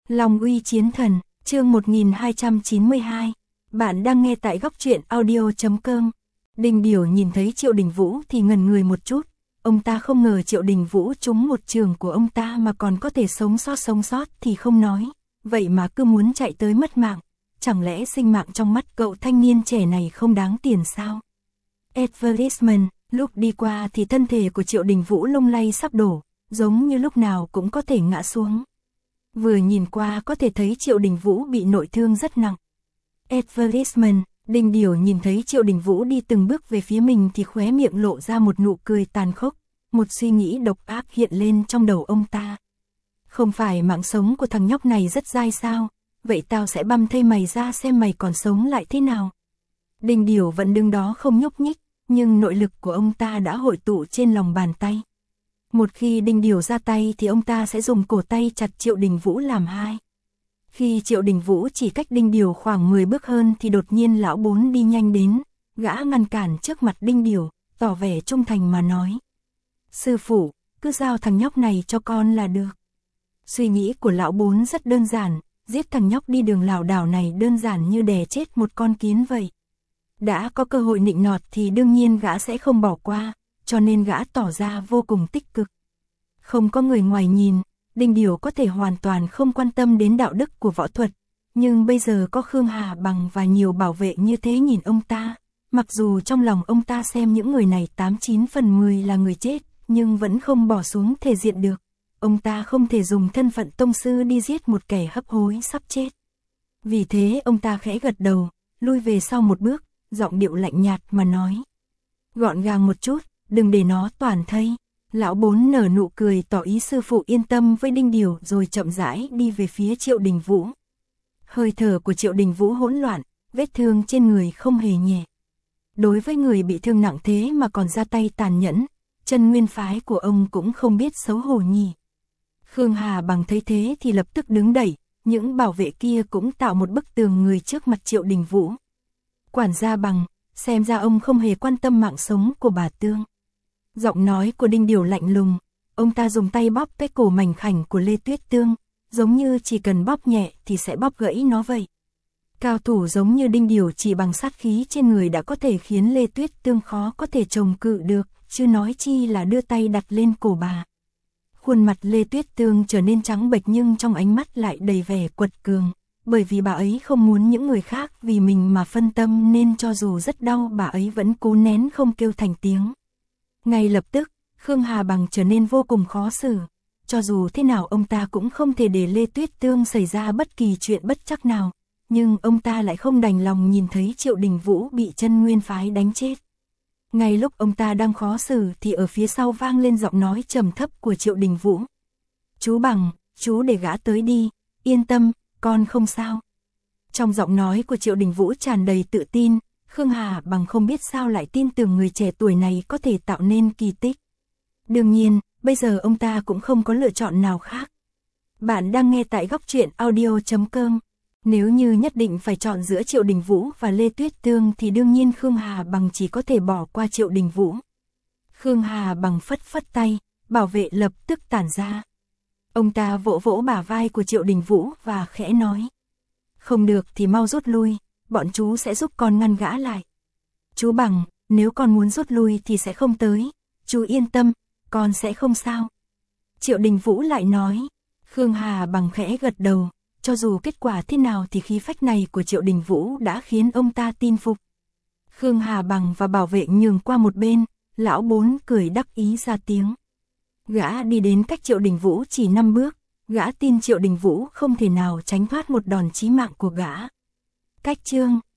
Long uy chiến thần, chương 1292. Bạn đang nghe tại góc truyện audio.com. Đinh Điểu nhìn thấy Triệu Đình Vũ thì ngẩn người một chút. Ông ta không ngờ Triệu Đình Vũ trúng một trường của ông ta mà còn có thể sống sót thì không nói. Vậy mà cứ muốn chạy tới mất mạng. Chẳng lẽ sinh mạng trong mắt cậu thanh niên trẻ này không đáng tiền sao? Advertisement, lúc đi qua thì thân thể của Triệu Đình Vũ lung lay sắp đổ, giống như lúc nào cũng có thể ngã xuống. Vừa nhìn qua có thể thấy Triệu Đình Vũ bị nội thương rất nặng. Advertisement, Đinh Điểu nhìn thấy Triệu Đình Vũ đi từng bước về phía mình thì khóe miệng lộ ra một nụ cười tàn khốc, một suy nghĩ độc ác hiện lên trong đầu ông ta. Không phải mạng sống của thằng nhóc này rất dai sao, vậy tao sẽ băm thây mày ra xem mày còn sống lại thế nào. Đinh Điểu vẫn đứng đó không nhúc nhích, nhưng nội lực của ông ta đã hội tụ trên lòng bàn tay. Một khi Đinh Điểu ra tay thì ông ta sẽ dùng cổ tay chặt Triệu Đình Vũ làm hai. Khi Triệu Đình Vũ chỉ cách Đinh Điểu khoảng 10 bước hơn thì đột nhiên lão bốn đi nhanh đến, gã ngăn cản trước mặt Đinh Điểu, tỏ vẻ trung thành mà nói. Sư phụ, cứ giao thằng nhóc này cho con là được. Suy nghĩ của lão bốn rất đơn giản, giết thằng nhóc đi đường lảo đảo này đơn giản như đè chết một con kiến vậy. Đã có cơ hội nịnh nọt thì đương nhiên gã sẽ không bỏ qua, cho nên gã tỏ ra vô cùng tích cực. Không có người ngoài nhìn, Đinh Điểu có thể hoàn toàn không quan tâm đến đạo đức của võ thuật, nhưng bây giờ có Khương Hà Bằng và nhiều bảo vệ như thế nhìn ông ta, mặc dù trong lòng ông ta xem những người này 89 phần 10 là người chết, nhưng vẫn không bỏ xuống thể diện được. Ông ta không thể dùng thân phận tông sư đi giết một kẻ hấp hối sắp chết. Vì thế ông ta khẽ gật đầu, lui về sau một bước, giọng điệu lạnh nhạt mà nói. Gọn gàng một chút, đừng để nó toàn thây. Lão bốn nở nụ cười tỏ ý sư phụ yên tâm với Đinh Điểu rồi chậm rãi đi về phía Triệu Đình Vũ. Hơi thở của Triệu Đình Vũ hỗn loạn, vết thương trên người không hề nhẹ. Đối với người bị thương nặng thế mà còn ra tay tàn nhẫn, chân nguyên phái của ông cũng không biết xấu hổ nhỉ. Khương Hà Bằng thấy thế thì lập tức đứng đẩy, những bảo vệ kia cũng tạo một bức tường người trước mặt Triệu Đình Vũ. Quản gia Bằng, xem ra ông không hề quan tâm mạng sống của bà Tương. Giọng nói của Đinh Điểu lạnh lùng, ông ta dùng tay bóp cái cổ mảnh khảnh của Lê Tuyết Tương, giống như chỉ cần bóp nhẹ thì sẽ bóp gãy nó vậy. Cao thủ giống như Đinh Điểu chỉ bằng sát khí trên người đã có thể khiến Lê Tuyết Tương khó có thể chống cự được, chứ nói chi là đưa tay đặt lên cổ bà. Khuôn mặt Lê Tuyết Tương trở nên trắng bệch nhưng trong ánh mắt lại đầy vẻ quật cường, bởi vì bà ấy không muốn những người khác vì mình mà phân tâm nên cho dù rất đau bà ấy vẫn cố nén không kêu thành tiếng. Ngay lập tức, Khương Hà Bằng trở nên vô cùng khó xử. Cho dù thế nào ông ta cũng không thể để Lê Tuyết Tương xảy ra bất kỳ chuyện bất trắc nào. Nhưng ông ta lại không đành lòng nhìn thấy Triệu Đình Vũ bị chân nguyên phái đánh chết. Ngay lúc ông ta đang khó xử thì ở phía sau vang lên giọng nói trầm thấp của Triệu Đình Vũ. Chú Bằng, chú để gã tới đi, yên tâm, con không sao. Trong giọng nói của Triệu Đình Vũ tràn đầy tự tin. Khương Hà Bằng không biết sao lại tin tưởng người trẻ tuổi này có thể tạo nên kỳ tích. Đương nhiên, bây giờ ông ta cũng không có lựa chọn nào khác. Bạn đang nghe tại góc truyện audio.com. Nếu như nhất định phải chọn giữa Triệu Đình Vũ và Lê Tuyết Tương thì đương nhiên Khương Hà Bằng chỉ có thể bỏ qua Triệu Đình Vũ. Khương Hà Bằng phất phất tay, bảo vệ lập tức tản ra. Ông ta vỗ vỗ bả vai của Triệu Đình Vũ và khẽ nói. Không được thì mau rút lui. Bọn chú sẽ giúp con ngăn gã lại. Chú Bằng, nếu con muốn rút lui thì sẽ không tới. Chú yên tâm, con sẽ không sao. Triệu Đình Vũ lại nói. Khương Hà Bằng khẽ gật đầu. Cho dù kết quả thế nào thì khí phách này của Triệu Đình Vũ đã khiến ông ta tin phục. Khương Hà Bằng và bảo vệ nhường qua một bên. Lão bốn cười đắc ý ra tiếng. Gã đi đến cách Triệu Đình Vũ chỉ 5 bước. Gã tin Triệu Đình Vũ không thể nào tránh thoát một đòn chí mạng của gã. Cách chương